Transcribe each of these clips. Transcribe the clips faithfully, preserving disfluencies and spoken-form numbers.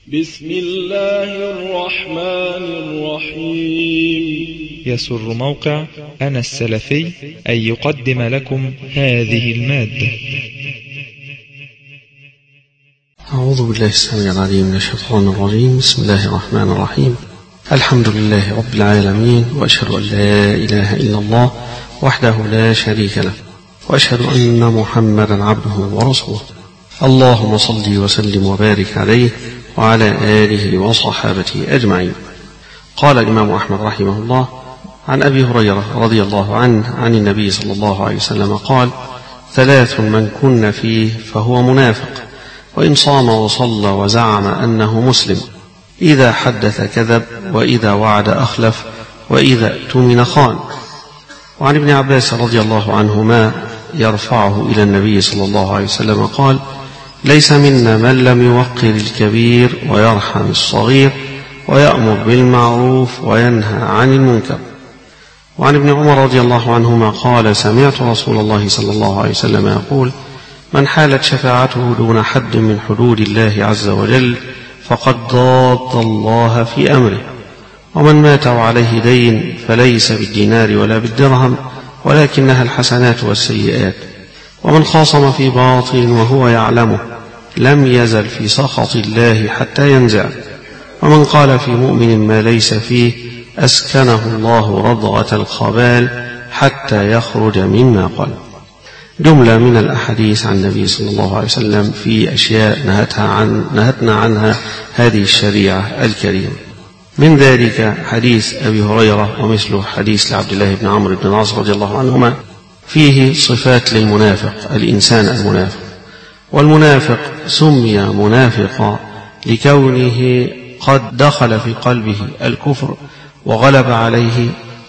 بسم الله الرحمن الرحيم. يسر موقع أنا السلفي أن يقدم لكم هذه المادة. أعوذ بالله السميع العليم من الشيطان الرجيم. بسم الله الرحمن الرحيم. الحمد لله رب العالمين، وأشهد أن لا إله إلا الله وحده لا شريك له، وأشهد أن محمدا عبده ورسوله. اللهم صل وسلم وبارك عليه وعلى آله وصحابته أجمعين. قال الإمام أحمد رحمه الله عن أبي هريرة رضي الله عنه عن النبي صلى الله عليه وسلم قال: ثلاث من كن فيه فهو منافق، وإن صام وصلى وزعم أنه مسلم، إذا حدث كذب، وإذا وعد أخلف، وإذا اؤتمن خان. وعن ابن عباس رضي الله عنهما يرفعه إلى النبي صلى الله عليه وسلم قال: ليس منا من لم يوقر الكبير ويرحم الصغير ويأمر بالمعروف وينهى عن المنكر. وعن ابن عمر رضي الله عنهما قال: سمعت رسول الله صلى الله عليه وسلم يقول: من حالت شفاعته دون حد من حدود الله عز وجل فقد ضاد الله في أمره. ومن مات وعليه دين فليس بالدينار ولا بالدرهم، ولكنها الحسنات والسيئات. ومن خاصم في باطل وهو يعلمه لم يزل في سخط الله حتى ينزع. ومن قال في مؤمن ما ليس فيه أسكنه الله رضغة الخبال حتى يخرج مما قال. جملة من الأحاديث عن النبي صلى الله عليه وسلم في أشياء نهتها عن نهتنا عنها هذه الشريعة الكريمة. من ذلك حديث أبي هريرة، ومثله حديث لعبد الله بن عمرو بن العاص رضي الله عنهما، فيه صفات للمنافق، الإنسان المنافق. والمنافق سمي منافقا لكونه قد دخل في قلبه الكفر وغلب عليه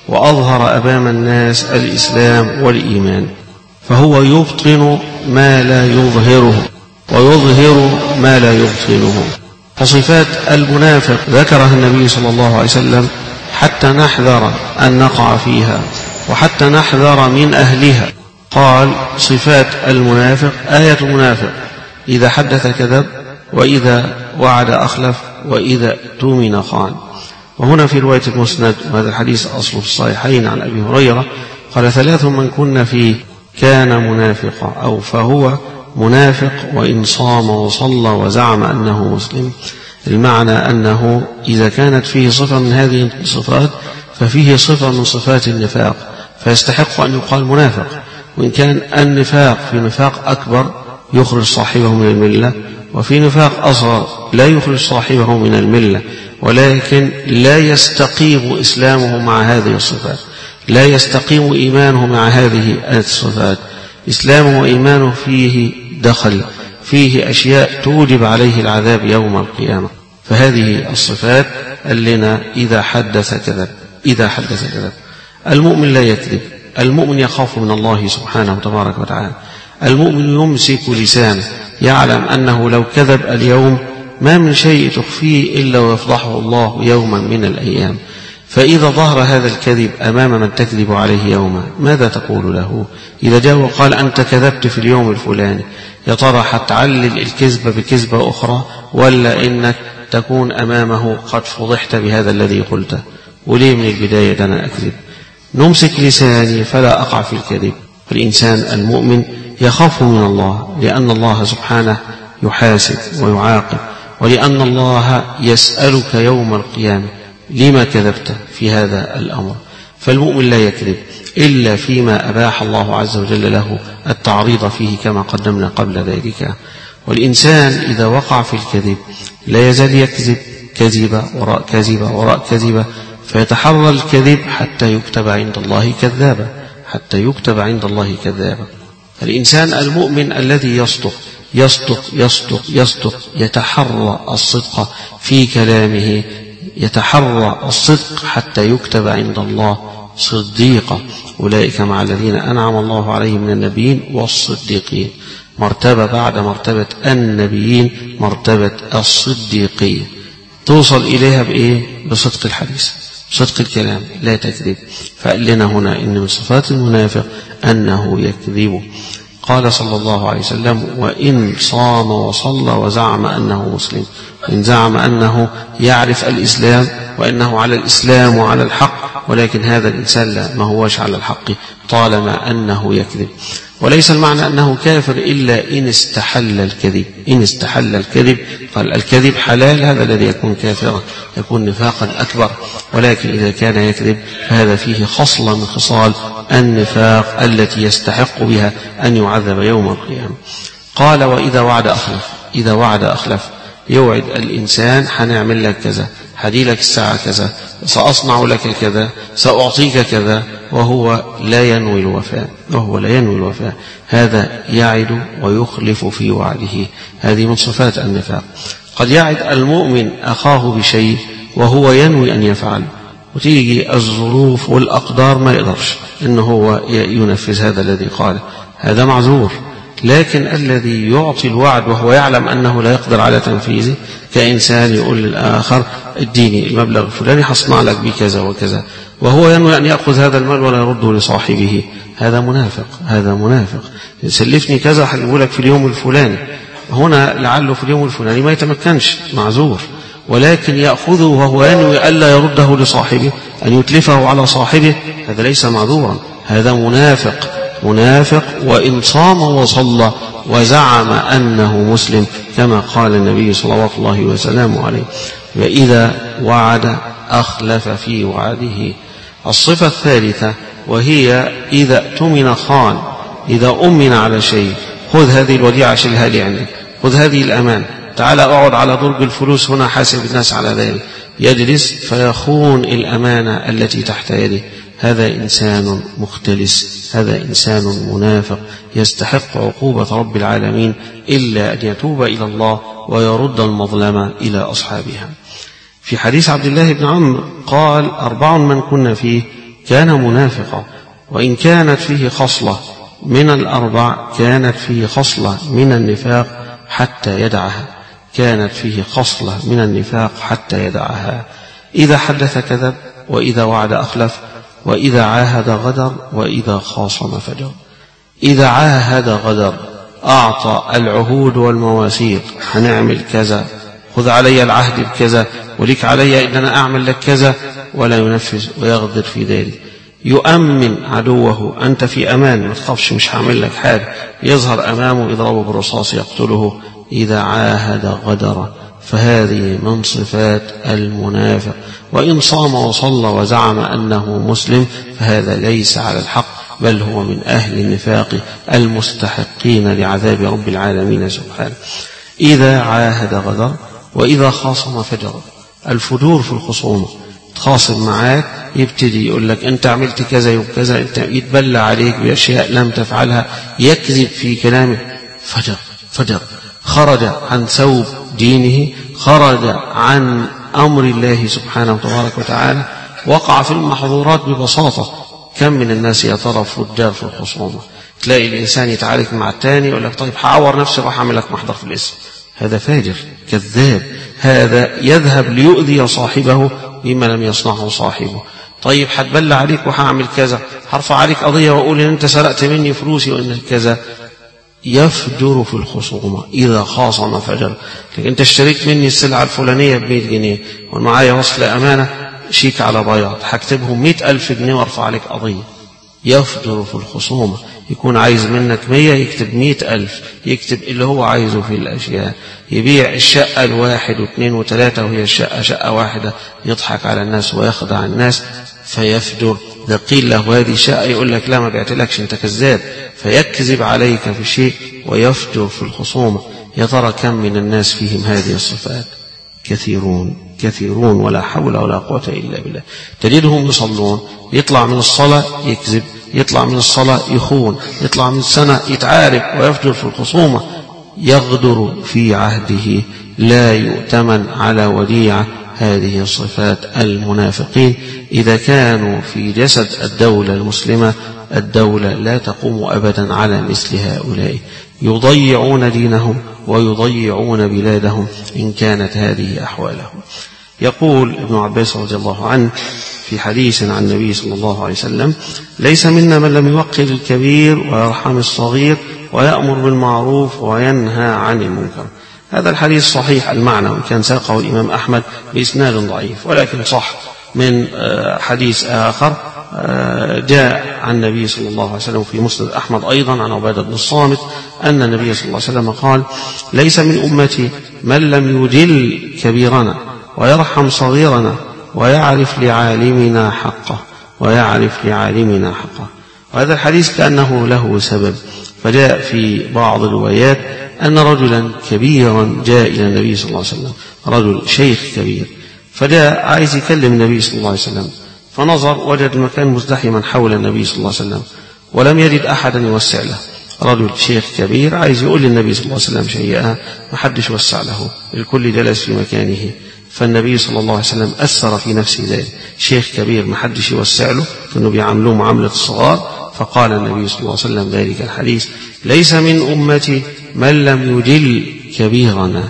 وأظهر أمام الناس الإسلام والإيمان، فهو يبطن ما لا يظهره ويظهر ما لا يبطنه. فصفات المنافق ذكرها النبي صلى الله عليه وسلم حتى نحذر أن نقع فيها وحتى نحذر من أهلها. قال: صفات المنافق: آية المنافق إذا حدث كذب، وإذا وعد أخلف، وإذا اؤتمن خان. وهنا في رواية المسند، وهذا الحديث أصله في الصحيحين، عن أبي هريرة قال: ثلاث من كن فيه كان منافقا، أو فهو منافق وإن صام وصلى وزعم أنه مسلم. المعنى أنه إذا كانت فيه صفة من هذه الصفات ففيه صفة من صفات النفاق، فيستحق أن يقال منافق. وإن كان النفاق في نفاق أكبر يخرج صاحبه من الملة، وفي نفاق أصغر لا يخرج صاحبه من الملة، ولكن لا يستقيم إسلامه مع هذه الصفات، لا يستقيم إيمانه مع هذه الصفات. إسلامه وإيمانه فيه دخل، فيه أشياء توجب عليه العذاب يوم القيامة. فهذه الصفات لنا: إذا حدث كذب، إذا حدث كذب. المؤمن لا يكذب، المؤمن يخاف من الله سبحانه وتبارك وتعالى. المؤمن يمسك لسانه، يعلم أنه لو كذب اليوم ما من شيء تخفيه إلا ويفضحه الله يوما من الأيام. فإذا ظهر هذا الكذب أمام من تكذب عليه يوما، ماذا تقول له؟ إذا جاء وقال: أنت كذبت في اليوم الفلاني، يا ترى حتعلل الكذبة بكذبة أخرى، ولا إنك تكون أمامه قد فضحت بهذا الذي قلته؟ وليه من البداية أنا أكذب؟ نمسك لساني فلا أقع في الكذب. الإنسان المؤمن يخاف من الله، لأن الله سبحانه يحاسب ويعاقب، ولأن الله يسألك يوم القيامة لما كذبت في هذا الأمر. فالمؤمن لا يكذب إلا فيما أباح الله عز وجل له التعريض فيه كما قدمنا قبل ذلك. والإنسان إذا وقع في الكذب لا يزال يكذب كذبة وراء كذبة وراء كذبة، فيتحرى الكذب حتى يكتب عند الله كذابا، حتى يكتب عند الله كذابا. الإنسان المؤمن الذي يصدق يصدق يصدق يصدق يتحرى الصدق في كلامه، يتحرى الصدق حتى يكتب عند الله صديقا. أولئك مع الذين أنعم الله عليهم من النبيين والصديقين. مرتبة بعد مرتبة النبيين مرتبة الصديقين، توصل إليها بإيه؟ بصدق الحديث، صدق الكلام، لا تكذب. فقال لنا هنا إن من صفات المنافق أنه يكذب. قال صلى الله عليه وسلم: وإن صام وصلى وزعم أنه مسلم، إن زعم أنه يعرف الإسلام وأنه على الإسلام وعلى الحق، ولكن هذا الإنسان لا، ما هوش على الحق طالما أنه يكذب. وليس المعنى أنه كافر إلا إن استحل الكذب. إن استحل الكذب، قال الكذب حلال، هذا الذي يكون كافرا، يكون نفاقا أكبر. ولكن إذا كان يكذب فهذا فيه خصلة من خصال النفاق التي يستحق بها أن يعذب يوم القيامة. قال: وإذا وعد أخلف. إذا وعد أخلف، يوعد الإنسان: هنعمل لك كذا، هدي لك الساعة كذا، سأصنع لك كذا، سأعطيك كذا، وهو لا ينوي الوفاء، وهو لا ينوي الوفاء. هذا يعد ويخلف في وعده، هذه من صفات النفاق. قد يعد المؤمن أخاه بشيء وهو ينوي أن يفعل، وتيجي الظروف والأقدار ما يقدرش إنه هو ينفذ هذا الذي قاله، هذا معذور. لكن الذي يعطي الوعد وهو يعلم أنه لا يقدر على تنفيذه، كإنسان يقول للآخر: اديني المبلغ الفلاني هصنع لك بكذا وكذا، وهو ينوي أن يأخذ هذا المال ولا يرده لصاحبه، هذا منافق. هذا منافق. سلفني كذا هجيبه لك في اليوم الفلاني، هنا لعله في اليوم الفلاني ما يتمكنش، معذور. ولكن يأخذه وهو ينوي ألا يرده لصاحبه، أن يتلفه على صاحبه، هذا ليس معذورا، هذا منافق. منافق. وإن صام وصلى وزعم أنه مسلم، كما قال النبي صلى الله عليه وسلم عليه: وإذا وعد أخلف في وعده. الصفة الثالثة وهي إذا اؤتمن خان. إذا أمن على شيء: خذ هذه الوديعة شيلها لي عندك، خذ هذه الأمان، تعال أقعد على درج الفلوس هنا حاسب الناس على ذلك، يجلس فيخون الأمانة التي تحت يده، هذا إنسان مختلس، هذا إنسان منافق يستحق عقوبة رب العالمين إلا أن يتوب إلى الله ويرد المظلمة إلى أصحابها. في حديث عبد الله بن عمرو قال: أربع من كنا فيه كان منافقا، وإن كانت فيه خصلة من الأربع كانت فيه خصلة من النفاق حتى يدعها، كانت فيه خصلة من النفاق حتى يدعها: إذا حدث كذب، وإذا وعد أخلف، وإذا عاهد غدر، وإذا خاصم فجر. إذا عاهد غدر، أعطى العهود والمواثيق، هنعمل كذا، خذ علي العهد بكذا، ولك علي إن أنا أعمل لك كذا، ولا ينفذ ويغدر في ذلك. يؤمن عدوه: أنت في أمان، ما تخافش، مش هعمل لك حاجة، يظهر أمامه يضربه بالرصاص يقتله. إذا عاهد غدر، فهذه من صفات المنافق. وإن صام وصلى وزعم أنه مسلم، فهذا ليس على الحق، بل هو من أهل النفاق المستحقين لعذاب رب العالمين سبحانه. إذا عاهد غدر، وإذا خاصم فجر. الفجور في الخصومة، تخاصم معاك يبتدي يقول لك أنت عملت كذا وكذا، أنت يتبلى عليك بأشياء لم تفعلها، يكذب في كلامه، فجر فجر خرج عن ثوب دينه، خرج عن أمر الله سبحانه وتبارك وتعالى، وقع في المحظورات ببساطة. كم من الناس يا ترى فجار في الخصومة، تلاقي الإنسان يتعارك مع الثاني يقول لك: طيب هعور نفسي راح أعمل لك محضر في الاسم. هذا فاجر كذاب، هذا يذهب ليؤذي صاحبه بما لم يصنعه صاحبه. طيب هتبلى عليك وهعمل كذا، هرفع عليك قضية وأقول إن أنت سرقت مني فلوسي وإن كذا. يفجر في الخصومة. إذا خاصم فجر. لكن أنت اشتريت مني السلعة الفلانية بمئة جنيه ومعايا وصل أمانة شيك على بياض، هكتبهم مئة ألف جنيه وارفع عليك قضية. يفجر في الخصومة، يكون عايز منك مية يكتب مئة ألف، يكتب اللي هو عايزه في الأشياء، يبيع الشقة الواحد واثنين وثلاثة وهي الشقة شقة واحدة، يضحك على الناس ويخدع الناس فيفجر. إذا قيل له هذه شقة يقول لك لا ما بعتلكش، أنت كذاب، فيكذب عليك في شيء ويفجر في الخصومة. يا ترى كم من الناس فيهم هذه الصفات؟ كثيرون كثيرون، ولا حول ولا قوة إلا بالله. تجدهم يصلون، يطلع من الصلاة يكذب، يطلع من الصلاة يخون، يطلع من السنة يتعارك ويفجر في الخصومة، يغدر في عهده، لا يؤتمن على وديعة. هذه صفات المنافقين. إذا كانوا في جسد الدولة المسلمة، الدولة لا تقوم أبدا على مثل هؤلاء، يضيعون دينهم ويضيعون بلادهم إن كانت هذه أحوالهم. يقول ابن عباس رضي الله عنه في حديث عن النبي صلى الله عليه وسلم: ليس منا من لم يوقر الكبير ويرحم الصغير ويأمر بالمعروف وينهى عن المنكر. هذا الحديث صحيح المعنى، وإن كان ساقه الإمام أحمد بإسناد ضعيف، ولكن صح من حديث آخر جاء عن النبي صلى الله عليه وسلم في مسند أحمد أيضا عن عبادة بن الصامت أن النبي صلى الله عليه وسلم قال: ليس من أمتي من لم يجل كبيرنا ويرحم صغيرنا ويعرف لعالمنا حقه ويعرف لعالمنا حقه. وهذا الحديث كأنه له سبب، فجاء في بعض الروايات أن رجلا كبيرا جاء إلى النبي صلى الله عليه وسلم، رجل شيخ كبير، فجاء عايز يكلم النبي صلى الله عليه وسلم، فنظر وجد المكان مزدحما حول النبي صلى الله عليه وسلم ولم يجد أحدا يوسع له. رجل شيخ كبير عايز يقول للنبي صلى الله عليه وسلم شيئا، ما حدش وسع له، الكل جلس في مكانه. فالنبي صلى الله عليه وسلم أثر في نفسه ذلك، شيخ كبير ما حدش يوسع له، فإنه بيعاملوه معاملة الصغار. فقال النبي صلى الله عليه وسلم ذلك الحديث: ليس من أمتي من لم يجل كبيرنا.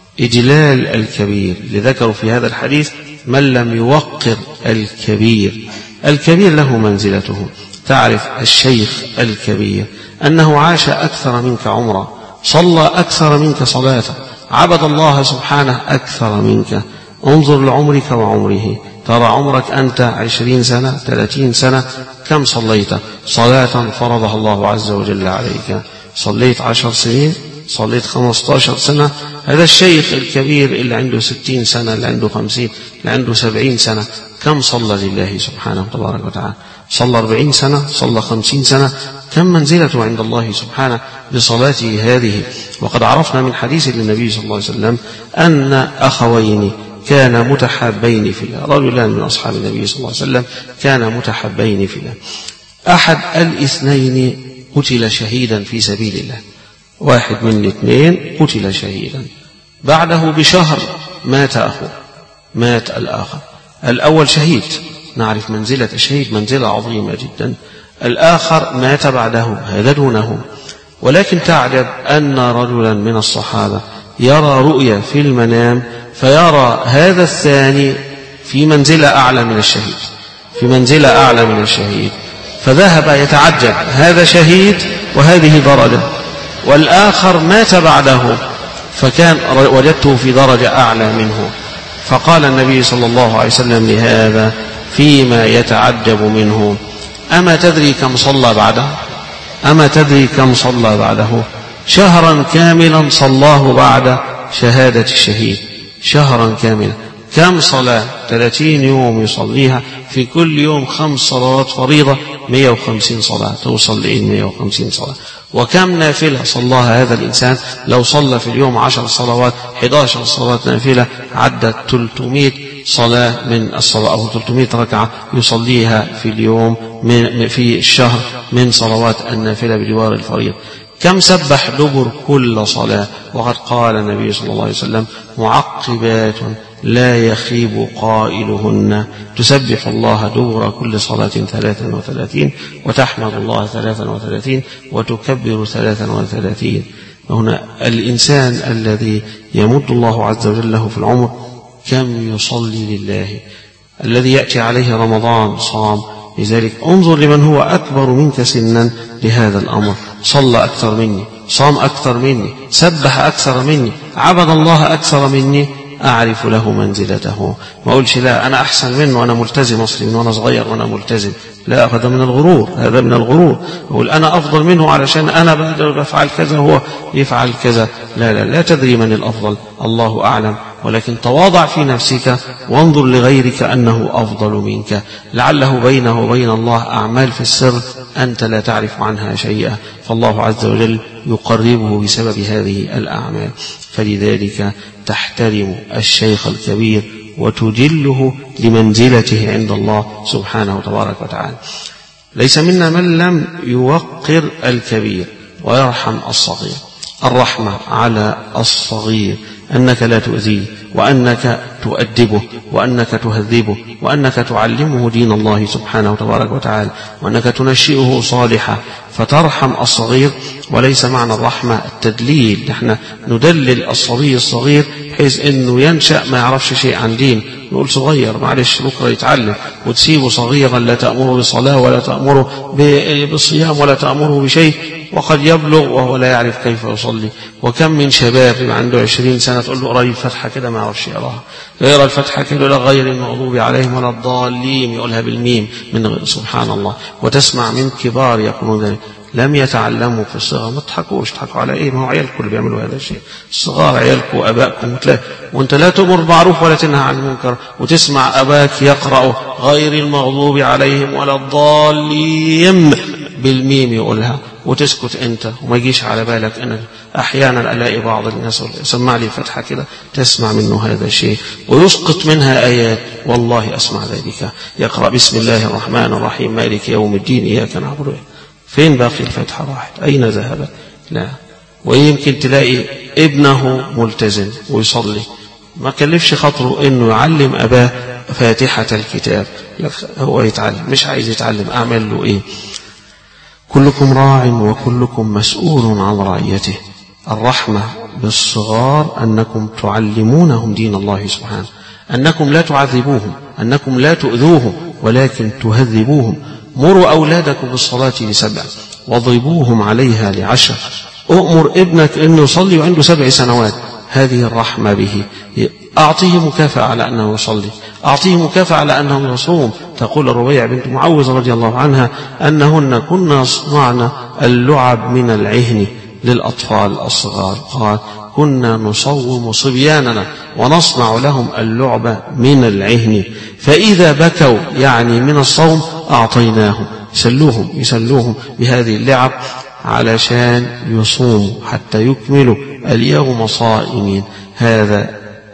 إجلال الكبير لذكروا في هذا الحديث من لم يوقر الكبير. الكبير له منزلته. تعرف الشيخ الكبير أنه عاش أكثر منك عمرا، صلى أكثر منك صلاة، عبد الله سبحانه أكثر منك. انظر لعمرك وعمره، ترى عمرك أنت عشرين سنة ثلاثين سنة، كم صليت صلاة فرضها الله عز وجل عليك؟ صليت عشر سنين، صليت خمسة عشر سنة. هذا الشيخ الكبير اللي عنده ستين سنة، اللي عنده خمسين، اللي عنده سبعين سنة، كم صلى لله سبحانه تبارك وتعالى؟ صلى أربعين سنة، صلى خمسين سنة. كم منزلته عند الله سبحانه بصلاته هذه؟ وقد عرفنا من حديث للنبي صلى الله عليه وسلم أن أخوين كان متحابين في الله، رجلان من أصحاب النبي صلى الله عليه وسلم كان متحابين في الله. أحد الاثنين قتل شهيدا في سبيل الله، واحد من الاثنين قتل شهيدا، بعده بشهر مات أخوه، مات الآخر. الأول شهيد، نعرف منزلة الشهيد منزلة عظيمة جدا. الآخر مات بعده، هذا دونه. ولكن تعجب أن رجلا من الصحابة يرى رؤيا في المنام، فيرى هذا الثاني في منزلة أعلى من الشهيد، في منزلة أعلى من الشهيد، فذهب يتعجب، هذا شهيد وهذه درجة، والآخر مات بعده فكان وجدته في درجة أعلى منه. فقال النبي صلى الله عليه وسلم لهذا فيما يتعجب منه: أما تدري كم صلى بعده؟ أما تدري كم صلى بعده؟ شهرا كاملا صلاه بعد شهادة الشهيد، شهرا كاملا. كم صلاة؟ ثلاثين يوم يصليها، في كل يوم خمس صلوات فريضة، مئة وخمسين صلاة، توصل لإيه مئة وخمسين صلاة. وكم نافلة صلاها هذا الإنسان؟ لو صلى في اليوم عشر صلوات، إحدى عشرة صلاة نافلة، عدت ثلاثمائة صلاة من الصلاة، أو ثلاثمائة ركعة يصليها في اليوم من في الشهر من صلوات النافلة بجوار الفريضة. كم سبح دبر كل صلاة؟ وقد قال النبي صلى الله عليه وسلم: معقبات لا يخيب قائلهن، تسبح الله دبر كل صلاة ثلاثا وثلاثين، وتحمد الله ثلاثا وثلاثين، وتكبر ثلاثا وثلاثين. هنا الإنسان الذي يمد الله عز وجل له في العمر كم يصلي لله، الذي يأتي عليه رمضان صام. لذلك انظر لمن هو أكبر منك سنا لهذا الأمر، صلى أكثر مني، صام أكثر مني، سبح أكثر مني، عبد الله أكثر مني، أعرف له منزلته. ما أقولش لا أنا أحسن منه وأنا ملتزم أصلي من وأنا صغير وأنا ملتزم، لا، هذا من الغرور، هذا من الغرور. أقول أنا أفضل منه علشان أنا بفعل كذا هو يفعل كذا، لا لا لا تدري من الأفضل، الله أعلم. ولكن تواضع في نفسك وانظر لغيرك أنه أفضل منك، لعله بينه وبين الله أعمال في السر أنت لا تعرف عنها شيئا، فالله عز وجل يقربه بسبب هذه الأعمال. فلذلك تحترم الشيخ الكبير وتجله لمنزلته عند الله سبحانه تبارك وتعالى. ليس منا من لم يوقر الكبير ويرحم الصغير. الرحمة على الصغير أنك لا تؤذيه وأنك تؤدبه وأنك تهذبه وأنك تعلمه دين الله سبحانه وتبارك وتعالى وأنك تنشئه صالحا فترحم الصغير. وليس معنى الرحمة التدليل، نحن ندلل الصبي الصغير بحيث أنه ينشأ ما يعرفش شيء عن دين، نقول صغير معلش بكرة يتعلم، وتسيبه صغيرا لا تأمره بصلاة ولا تأمره بالصيام ولا تأمره بشيء، وقد يبلغ وهو لا يعرف كيف يصلي. وكم من شباب عنده عشرين سنة تقول له قرأ الفتحة كده ما يعرفش يقراها، يقرأ الفتحة كده لا غير المغضوب عليهم ولا الضالين يقولها بالميم من غير. سبحان الله. وتسمع من كبار يقولون ذلك لم يتعلموا في الصغر. ما تضحكوش، تضحكوا على ايه؟ ما هو عيالكم اللي بيعملوا هذا الشيء، الصغار عيالكم وابائكم، وانت لا تؤمر بالمعروف ولا تنهى عن المنكر، وتسمع اباك يقرأ غير المغضوب عليهم ولا الضالين بالميم يقولها وتسكت انت، وما يجيش على بالك. انا احيانا الاقي بعض الناس سمع لي فتحه كده تسمع منه هذا الشيء ويسقط منها ايات، والله اسمع ذلك، يقرأ بسم الله الرحمن الرحيم مالك يوم الدين اياك نعبد. فين باقي الفتحة راحت؟ أين ذهبت؟ لا. ويمكن تلاقي ابنه ملتزم ويصلي ما كلفش خاطره انه يعلم اباه فاتحة الكتاب، هو يتعلم مش عايز يتعلم، اعمل له ايه؟ كلكم راع وكلكم مسؤول عن رعيته. الرحمة بالصغار انكم تعلمونهم دين الله سبحانه، انكم لا تعذبوهم، انكم لا تؤذوهم ولكن تهذبوهم. مروا أولادكم بالصلاة لسبع واضربوهم عليها لعشر. أؤمر ابنك أنه يصلي وعنده سبع سنوات، هذه الرحمة به. أعطيه مكافأة على أنه يصلي، أعطيه مكافأة على أنه يصوم. تقول الربيع بنت معوذ رضي الله عنها أنهن كنا صنعنا اللعب من العهن للأطفال الصغار، قال كنا نصوم صبياننا ونصنع لهم اللعبة من العهن، فإذا بكوا يعني من الصوم أعطيناهم، يسلوهم يسلوهم بهذه اللعب علشان يصوموا حتى يكملوا اليوم صائمين. هذا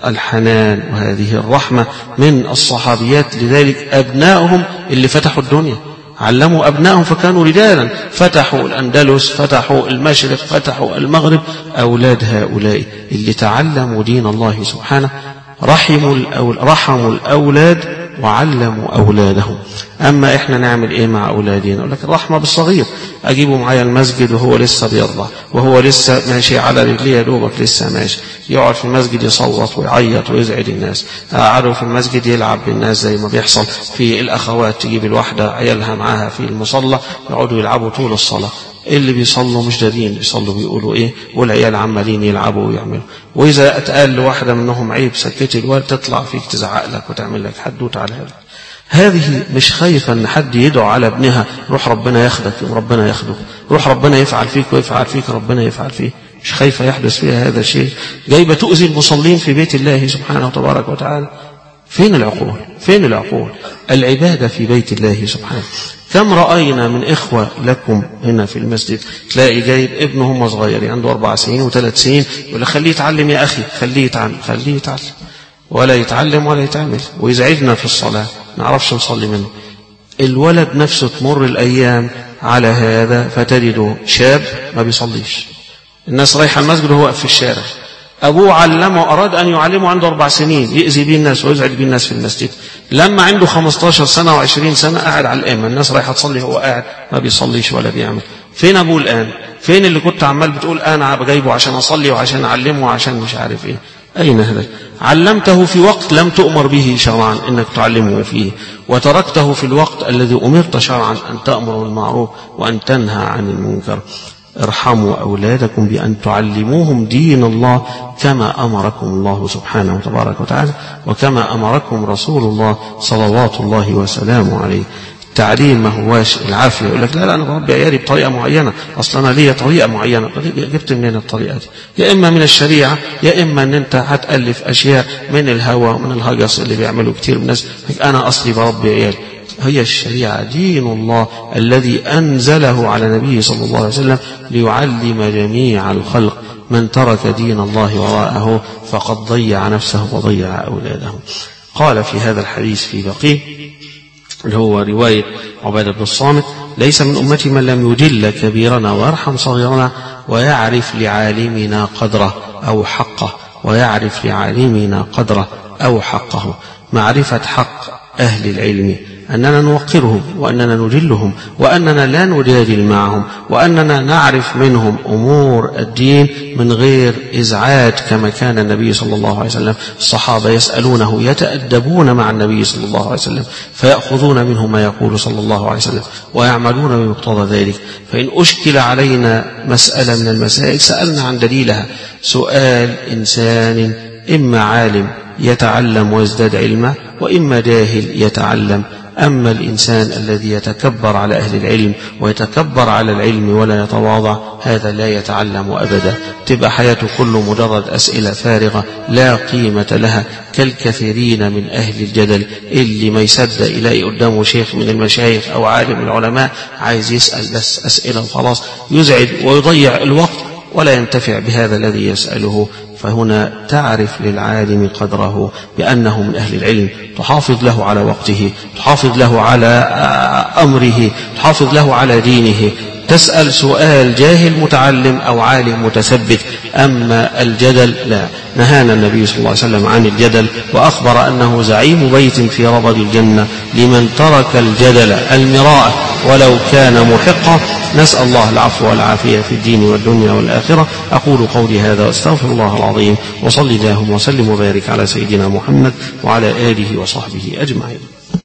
الحنان وهذه الرحمة من الصحابيات. لذلك أبنائهم اللي فتحوا الدنيا علموا أبنائهم فكانوا رجالا، فتحوا الأندلس، فتحوا المشرق، فتحوا المغرب. أولاد هؤلاء اللي تعلموا دين الله سبحانه رحموا الأول رحموا الأولاد وعلموا أولادهم. أما إحنا نعمل إيه مع أولادنا؟ أقول لك الرحمة بالصغير، أجيبه معايا المسجد وهو لسه بيرضع وهو لسه ماشي على رجليه دوبك لسه ماشي، يقعد في المسجد يصوت ويعيط ويزعج الناس، أقعده في المسجد يلعب بالناس زي ما بيحصل في الأخوات، تجيب الواحدة عيالها معاها في المصلى يقعدوا يلعبوا طول الصلاة، اللي بيصلوا مش دارين بيصلوا بيقولوا ايه، والعيال عمالين يلعبوا ويعملوا. واذا اتقال لواحده منهم عيب سكتي الوالد تطلع فيك تزعق لك وتعمل لك حدوت على هذا. هذه مش خايفه ان حد يدعو على ابنها روح ربنا ياخدك ربنا ياخدك، روح ربنا يفعل فيك ويفعل فيك ربنا يفعل فيك، مش خايفه يحدث فيها هذا الشيء، جايبه تؤذي المصلين في بيت الله سبحانه وتبارك وتعالى. فين العقول؟ فين العقول؟ العبادة في بيت الله سبحانه. كم رأينا من إخوة لكم هنا في المسجد تلاقي جايب ابنه هم صغير عنده أربع سنين وثلاث سنين يقول خليه يتعلم يا أخي، خليه يتعلم خليه يتعلم ولا يتعلم ولا يتعمل، ويزعجنا في الصلاة نعرفش نصلي منه. الولد نفسه تمر الأيام على هذا فتجده شاب ما بيصليش، الناس رايحة المسجد وهو واقف في الشارع، أبوه علمه أراد أن يعلمه عنده أربع سنين يأذي به الناس ويزعج به الناس في المسجد، لما عنده خمستاشر سنة وعشرين سنة قاعد على الإمة، الناس رايحة تصلي هو قاعد ما بيصليش ولا بيعمل. فين أبوه الآن؟ فين اللي كنت عمال بتقول أنا بجايبه عشان أصلي وعشان أعلمه وعشان مش عارف إيه؟ أين هذا؟ علمته في وقت لم تؤمر به شرعا أنك تعلمه فيه، وتركته في الوقت الذي أمرت شرعا أن تأمر بالمعروف وأن تنهى عن المنكر. ارحموا أولادكم بأن تعلموهم دين الله كما أمركم الله سبحانه وتبارك وتعالى وكما أمركم رسول الله صلوات الله وسلامه عليه. التعليم ما هواش العافية، يقول لك لا لا أنا بربي عيالي بطريقة معينة، أصلا أنا ليا طريقة معينة. جبت منين الطريقة دي؟ يا إما من الشريعة يا إما أن أنت هتألف أشياء من الهوى ومن الهجس اللي بيعملوا كتير من الناس. أنا أصلي بربي عيالي. هي الشريعة دين الله الذي أنزله على نبيه صلى الله عليه وسلم ليعلم جميع الخلق. من ترك دين الله وراءه فقد ضيع نفسه وضيع أولاده. قال في هذا الحديث في بقيه اللي هو رواية عبادة بن الصامت: ليس من أمتي من لم يجل كبيرنا ويرحم صغيرنا ويعرف لعالمنا قدره أو حقه ويعرف لعالمنا قدره أو حقه. معرفة حق أهل العلم أننا نوقرهم وأننا نجلهم وأننا لا نجادل معهم وأننا نعرف منهم أمور الدين من غير إزعاج، كما كان النبي صلى الله عليه وسلم الصحابة يسألونه يتأدبون مع النبي صلى الله عليه وسلم فيأخذون منه ما يقول صلى الله عليه وسلم ويعملون بمقتضى ذلك. فإن أشكل علينا مسألة من المسائل سألنا عن دليلها. سؤال إنسان إما عالم يتعلم ويزداد علما وإما جاهل يتعلم. أما الإنسان الذي يتكبر على أهل العلم ويتكبر على العلم ولا يتواضع هذا لا يتعلم أبدا، تبقى حياته كله مجرد أسئلة فارغة لا قيمة لها، كالكثيرين من أهل الجدل اللي ما يصدق يلاقي قدامه شيخ من المشايخ أو عالم العلماء عايز يسأل بس أسئلة وخلاص، يزعج ويضيع الوقت ولا ينتفع بهذا الذي يسأله. فهنا تعرف للعالم قدره بأنه من أهل العلم، تحافظ له على وقته، تحافظ له على أمره، تحافظ له على دينه. تسأل سؤال جاهل متعلم أو عالم متثبت. أما الجدل لا، نهانا النبي صلى الله عليه وسلم عن الجدل وأخبر أنه زعيم بيت في ربض الجنة لمن ترك الجدل المراء ولو كان محقا. نسأل الله العفو والعافية في الدين والدنيا والآخرة. أقول قولي هذا واستغفر الله العظيم، وصلي اللهم وسلم وبارك على سيدنا محمد وعلى آله وصحبه أجمعين.